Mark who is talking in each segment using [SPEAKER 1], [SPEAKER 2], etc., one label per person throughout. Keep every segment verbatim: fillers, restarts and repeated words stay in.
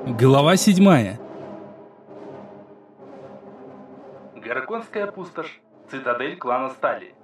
[SPEAKER 1] Глава седьмая.
[SPEAKER 2] Гарконская пустошь. Цитадель клана Стали.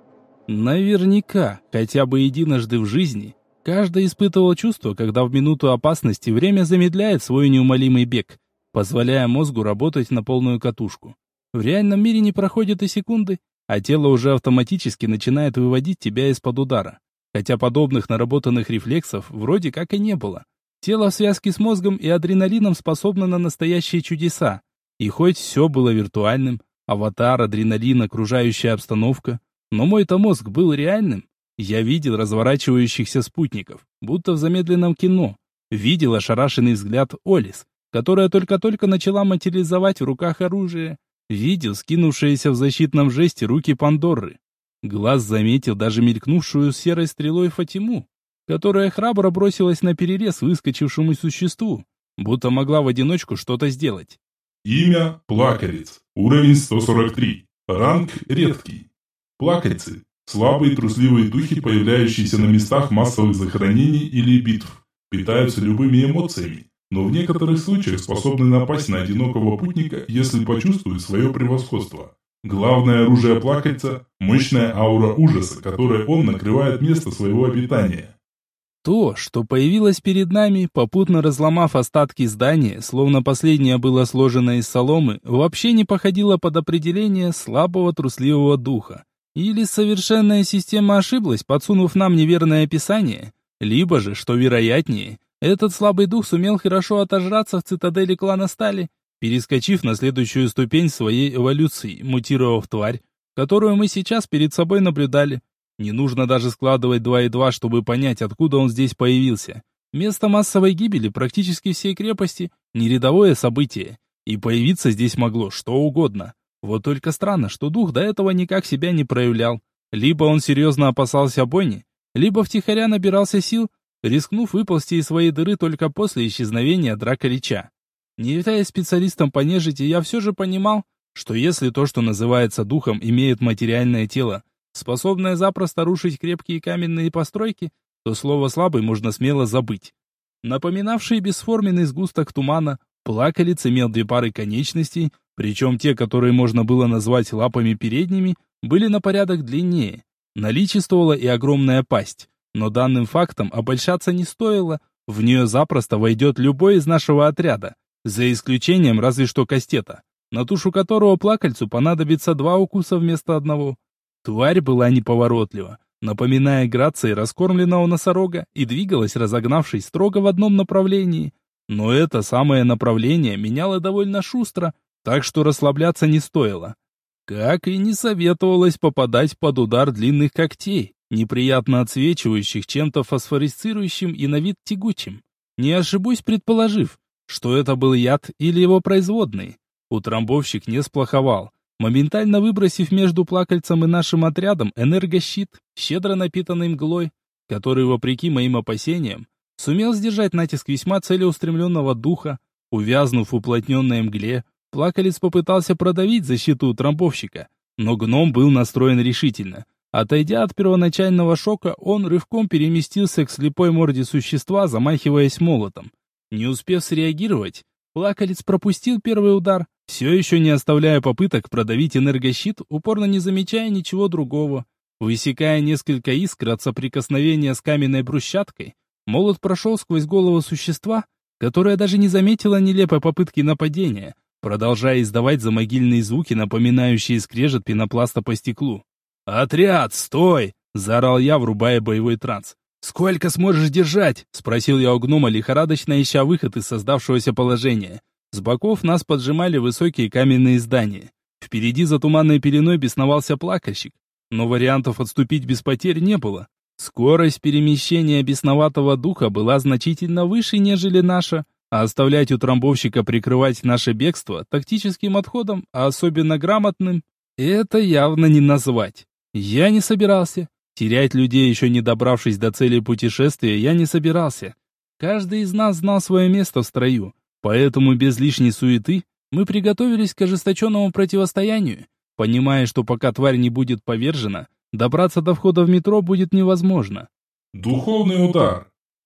[SPEAKER 1] Наверняка, хотя бы единожды в жизни, каждый испытывал чувство, когда в минуту опасности время замедляет свой неумолимый бег, позволяя мозгу работать на полную катушку. В реальном мире не проходит и секунды, а тело уже автоматически начинает выводить тебя из-под удара. Хотя подобных наработанных рефлексов вроде как и не было. Тело в связке с мозгом и адреналином способно на настоящие чудеса. И хоть все было виртуальным, аватар, адреналин, окружающая обстановка, но мой-то мозг был реальным. Я видел разворачивающихся спутников, будто в замедленном кино. Видел ошарашенный взгляд Олис, которая только-только начала материализовать в руках оружие. Видел скинувшиеся в защитном жесте руки Пандоры. Глаз заметил даже мелькнувшую серой стрелой Фатиму, которая храбро бросилась на перерез выскочившему существу, будто могла в одиночку что-то сделать.
[SPEAKER 3] Имя – Плакалец. Уровень сто сорок три. Ранг – редкий. Плакальцы – слабые трусливые духи, появляющиеся на местах массовых захоронений или битв, питаются любыми эмоциями, но в некоторых случаях способны напасть на одинокого путника, если почувствуют свое превосходство. Главное оружие Плакальца – мощная аура ужаса, которой он накрывает место своего обитания.
[SPEAKER 1] То, что появилось перед нами, попутно разломав остатки здания, словно последнее было сложено из соломы, вообще не походило под определение слабого трусливого духа. Или совершенная система ошиблась, подсунув нам неверное описание, либо же, что вероятнее, этот слабый дух сумел хорошо отожраться в цитадели клана Стали, перескочив на следующую ступень своей эволюции, мутировав тварь, которую мы сейчас перед собой наблюдали. Не нужно даже складывать два и два, чтобы понять, откуда он здесь появился. Место массовой гибели практически всей крепости – не рядовое событие. И появиться здесь могло что угодно. Вот только странно, что дух до этого никак себя не проявлял. Либо он серьезно опасался бойни, либо втихаря набирался сил, рискнув выползти из своей дыры только после исчезновения Драколича. Не являясь специалистом по нежити, я все же понимал, что если то, что называется духом, имеет материальное тело, способное запросто рушить крепкие каменные постройки, то слово «слабый» можно смело забыть. Напоминавший бесформенный сгусток тумана, Плакалец имел две пары конечностей, причем те, которые можно было назвать лапами передними, были на порядок длиннее. Наличествовала и огромная пасть, но данным фактом обольщаться не стоило, в нее запросто войдет любой из нашего отряда, за исключением разве что Кастета, на тушу которого Плакальцу понадобится два укуса вместо одного. Тварь была неповоротлива, напоминая грацией раскормленного носорога, и двигалась, разогнавшись строго в одном направлении. Но это самое направление меняло довольно шустро, так что расслабляться не стоило. Как и не советовалось попадать под удар длинных когтей, неприятно отсвечивающих чем-то фосфорисцирующим и на вид тягучим. Не ошибусь, предположив, что это был яд или его производный. Утрамбовщик не сплоховал, моментально выбросив между Плакальцем и нашим отрядом энергощит, щедро напитанный мглой, который, вопреки моим опасениям, сумел сдержать натиск весьма целеустремленного духа. Увязнув в уплотненной мгле, Плакалец попытался продавить защиту утрамбовщика, но гном был настроен решительно. Отойдя от первоначального шока, он рывком переместился к слепой морде существа, замахиваясь молотом. Не успев среагировать, Плакалец пропустил первый удар, все еще не оставляя попыток продавить энергощит, упорно не замечая ничего другого. Высекая несколько искр от соприкосновения с каменной брусчаткой, молот прошел сквозь голову существа, которое даже не заметило нелепой попытки нападения, продолжая издавать замогильные звуки, напоминающие скрежет пенопласта по стеклу. «Отряд, стой!» – заорал я, врубая боевой транс. «Сколько сможешь держать?» – спросил я у гнома, лихорадочно ища выход из создавшегося положения. С боков нас поджимали высокие каменные здания. Впереди за туманной пеленой бесновался плакальщик, но вариантов отступить без потерь не было. Скорость перемещения бесноватого духа была значительно выше, нежели наша, а оставлять утрамбовщика прикрывать наше бегство тактическим отходом, а особенно грамотным, это явно не назвать. Я не собирался. Терять людей, еще не добравшись до цели путешествия, я не собирался. Каждый из нас знал свое место в строю, поэтому без лишней суеты мы приготовились к ожесточенному противостоянию, понимая, что пока тварь не будет повержена, добраться до входа в метро будет невозможно.
[SPEAKER 3] Духовный удар.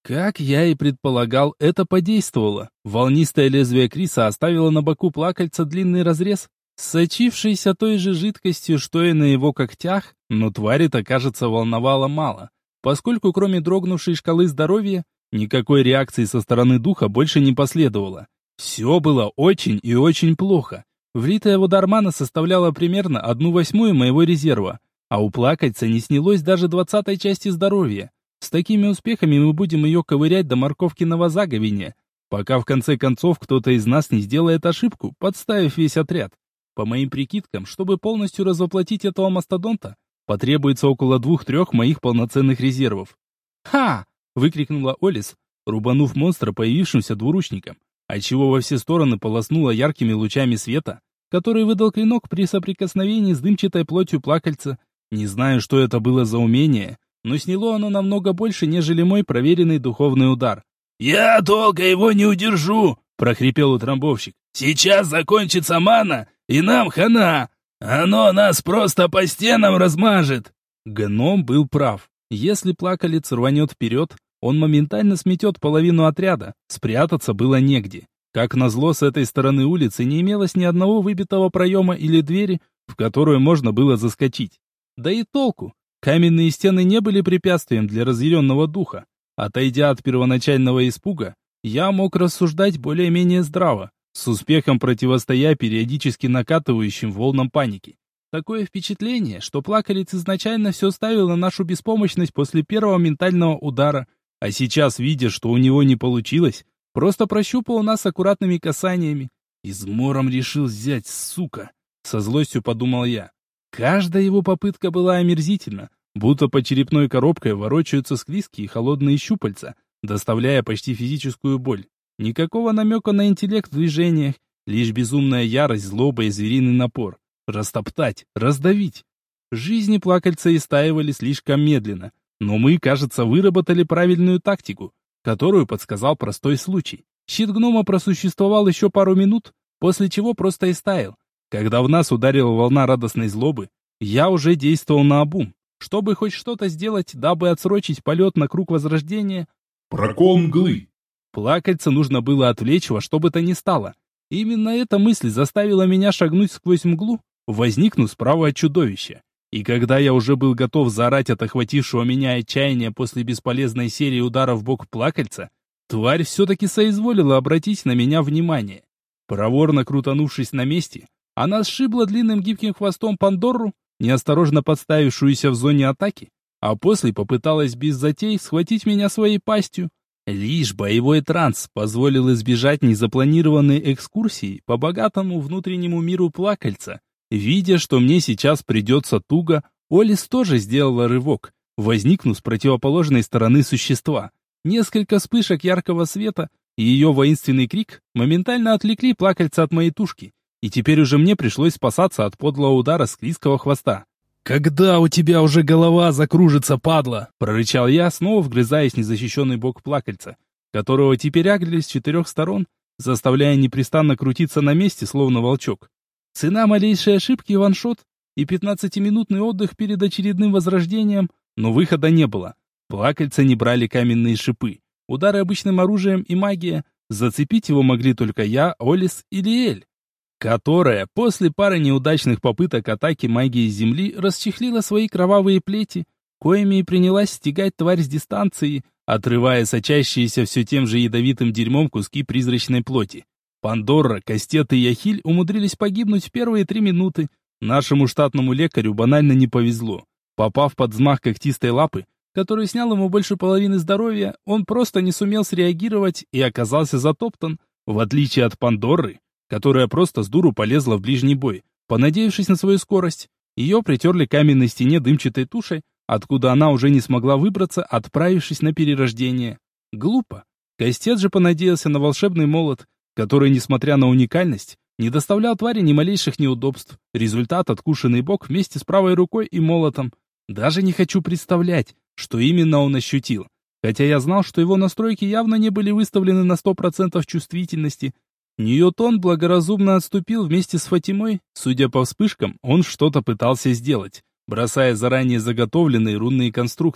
[SPEAKER 1] Как я и предполагал, это подействовало. Волнистое лезвие Криса оставило на боку плакальца длинный разрез, сочившийся той же жидкостью, что и на его когтях, но твари-то, кажется, волновало мало, поскольку кроме дрогнувшей шкалы здоровья, никакой реакции со стороны духа больше не последовало. Все было очень и очень плохо. Влитая в удар мана составляла примерно одну восьмую моего резерва, а у плакальца не снялось даже двадцатой части здоровья. С такими успехами мы будем ее ковырять до морковкиного заговения, пока в конце концов кто-то из нас не сделает ошибку, подставив весь отряд. По моим прикидкам, чтобы полностью развоплотить этого мастодонта, потребуется около двух-трех моих полноценных резервов. «Ха!» — выкрикнула Олис, рубанув монстра появившимся двуручником, отчего во все стороны полоснуло яркими лучами света, который выдал клинок при соприкосновении с дымчатой плотью плакальца. Не знаю, что это было за умение, но сняло оно намного больше, нежели мой проверенный духовный удар.
[SPEAKER 4] «Я долго его не удержу!» — прохрипел утрамбовщик. «Сейчас закончится мана, и нам хана! Оно нас просто по стенам размажет!»
[SPEAKER 1] Гном был прав. Если плакалец рванет вперед, он моментально сметет половину отряда. Спрятаться было негде. Как назло, с этой стороны улицы не имелось ни одного выбитого проема или двери, в которую можно было заскочить. Да и толку. Каменные стены не были препятствием для разъяренного духа. Отойдя от первоначального испуга, я мог рассуждать более-менее здраво, с успехом противостоя периодически накатывающим волнам паники. Такое впечатление, что плакалец изначально все ставил на нашу беспомощность после первого ментального удара, а сейчас, видя, что у него не получилось, просто прощупал нас аккуратными касаниями. Измором решил взять, сука, со злостью подумал я. Каждая его попытка была омерзительна, будто под черепной коробкой ворочаются склизкие холодные щупальца, доставляя почти физическую боль. Никакого намека на интеллект в движениях, лишь безумная ярость, злоба и звериный напор. Растоптать, раздавить. Жизни плакальца истаивали слишком медленно, но мы, кажется, выработали правильную тактику, которую подсказал простой случай. Щит гнома просуществовал еще пару минут, после чего просто истаял. Когда в нас ударила волна радостной злобы, я уже действовал наобум, чтобы хоть что-то сделать, дабы отсрочить полет на круг возрождения.
[SPEAKER 3] Прокол мглы.
[SPEAKER 1] Плакальца нужно было отвлечь во что бы то ни стало. Именно эта мысль заставила меня шагнуть сквозь мглу, возникнув справа от чудовища. И когда я уже был готов заорать от охватившего меня отчаяния после бесполезной серии ударов в бок плакальца, тварь все-таки соизволила обратить на меня внимание. Проворно крутанувшись на месте, она сшибла длинным гибким хвостом Пандору, неосторожно подставившуюся в зоне атаки, а после попыталась без затей схватить меня своей пастью. Лишь боевой транс позволил избежать незапланированной экскурсии по богатому внутреннему миру плакальца. Видя, что мне сейчас придется туго, Олис тоже сделала рывок, возникнув с противоположной стороны существа. Несколько вспышек яркого света и ее воинственный крик моментально отвлекли плакальца от моей тушки, и теперь уже мне пришлось спасаться от подлого удара склизкого хвоста. «Когда у тебя уже голова закружится, падла?» — прорычал я, снова вгрызаясь в незащищенный бок плакальца, которого теперь агрели с четырех сторон, заставляя непрестанно крутиться на месте, словно волчок. Цена малейшей ошибки — ваншот и пятнадцатиминутный отдых перед очередным возрождением, но выхода не было. Плакальца не брали каменные шипы, удары обычным оружием и магия. Зацепить его могли только я, Олис или Эль, которая после пары неудачных попыток атаки магии Земли расчехлила свои кровавые плети, коими и принялась стягать тварь с дистанции, отрывая сочащиеся все тем же ядовитым дерьмом куски призрачной плоти. Пандора, Кастет и Яхиль умудрились погибнуть в первые три минуты. Нашему штатному лекарю банально не повезло. Попав под взмах когтистой лапы, который снял ему больше половины здоровья, он просто не сумел среагировать и оказался затоптан, в отличие от Пандоры, которая просто с дуру полезла в ближний бой, понадеявшись на свою скорость. Ее притерли к каменной стене дымчатой тушей, откуда она уже не смогла выбраться, отправившись на перерождение. Глупо. Кастет же понадеялся на волшебный молот, который, несмотря на уникальность, не доставлял твари ни малейших неудобств. Результат — откушенный бок вместе с правой рукой и молотом. Даже не хочу представлять, что именно он ощутил, хотя я знал, что его настройки явно не были выставлены на сто процентов чувствительности. Ньютон благоразумно отступил вместе с Фатимой. Судя по вспышкам, он что-то пытался сделать, бросая заранее заготовленные рунные конструкты.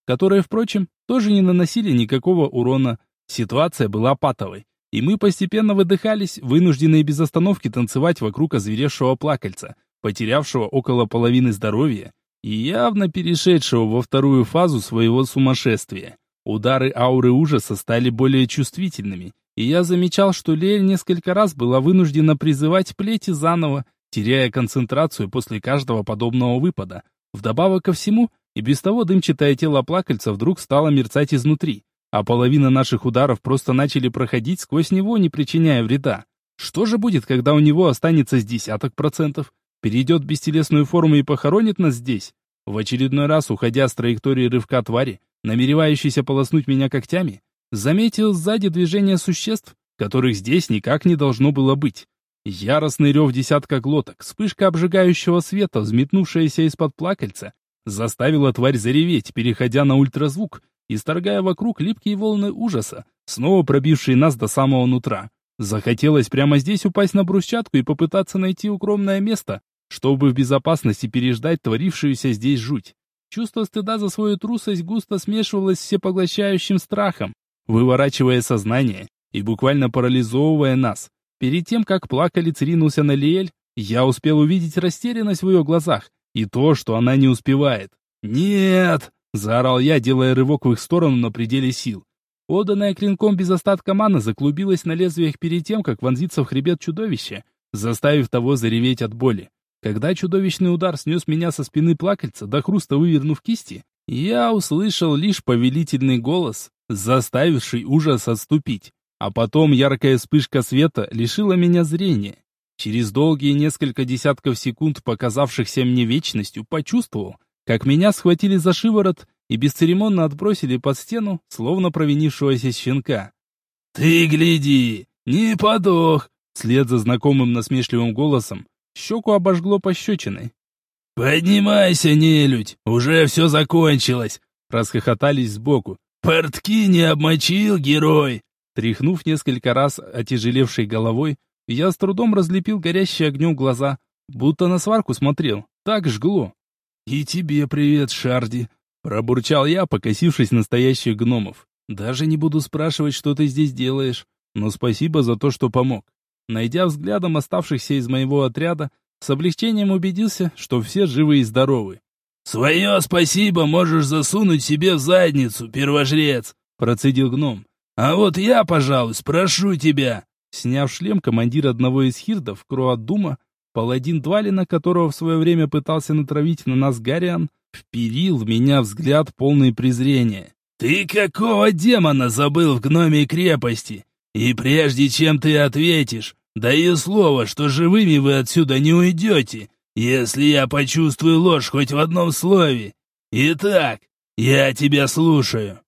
[SPEAKER 1] которые, впрочем, тоже не наносили никакого урона. Ситуация была патовой, и мы постепенно выдыхались, вынужденные без остановки танцевать вокруг озверевшего плакальца, потерявшего около половины здоровья и явно перешедшего во вторую фазу своего сумасшествия. Удары ауры ужаса стали более чувствительными, и я замечал, что Лиэль несколько раз была вынуждена призывать плети заново, теряя концентрацию после каждого подобного выпада. Вдобавок ко всему, и без того дымчатое тело плакальца вдруг стало мерцать изнутри, а половина наших ударов просто начали проходить сквозь него, не причиняя вреда. Что же будет, когда у него останется с десяток процентов? Перейдет в бестелесную форму и похоронит нас здесь? В очередной раз, уходя с траектории рывка твари, намеревающейся полоснуть меня когтями, заметил сзади движение существ, которых здесь никак не должно было быть. Яростный рев десятка глоток, вспышка обжигающего света, взметнувшаяся из-под плакальца, заставила тварь зареветь, переходя на ультразвук, исторгая вокруг липкие волны ужаса, снова пробившие нас до самого нутра. Захотелось прямо здесь упасть на брусчатку и попытаться найти укромное место, чтобы в безопасности переждать творившуюся здесь жуть. Чувство стыда за свою трусость густо смешивалось с всепоглощающим страхом, выворачивая сознание и буквально парализовывая нас. Перед тем, как плакалец ринулся на Лиэль, я успел увидеть растерянность в ее глазах и то, что она не успевает. «Нет!» — заорал я, делая рывок в их сторону на пределе сил. Отданная клинком без остатка маны заклубилась на лезвиях перед тем, как вонзиться в хребет чудовища, заставив того зареветь от боли. Когда чудовищный удар снес меня со спины плакальца, до хруста вывернув кисти, я услышал лишь повелительный голос, заставивший ужас отступить. А потом яркая вспышка света лишила меня зрения. Через долгие несколько десятков секунд, показавшихся мне вечностью, почувствовал, как меня схватили за шиворот и бесцеремонно отбросили под стену, словно провинившегося щенка. «Ты гляди, не подох!» Вслед за знакомым насмешливым голосом щеку обожгло пощечиной. «Поднимайся, нелюдь, уже все закончилось!» Расхохотались сбоку. «Портки не обмочил, герой!» Тряхнув несколько раз отяжелевшей головой, я с трудом разлепил горящие огнем глаза, будто на сварку смотрел. Так жгло. «И тебе привет, Шарди!» Пробурчал я, покосившись на настоящих гномов. «Даже не буду спрашивать, что ты здесь делаешь, но спасибо за то, что помог». Найдя взглядом оставшихся из моего отряда, с облегчением убедился, что все живы и здоровы. «Свое спасибо можешь засунуть себе в задницу, первожрец!» Процедил гном. «А вот я, пожалуй, спрошу тебя!» Сняв шлем, командир одного из хирдов, Круаддума, паладин Двалина, которого в свое время пытался натравить на нас Гариан, вперил в меня взгляд полный презрения. «Ты какого демона забыл в гномей крепости? И прежде чем ты ответишь, даю слово, что живыми вы отсюда не уйдете, если я почувствую ложь хоть в одном слове. Итак, я тебя слушаю».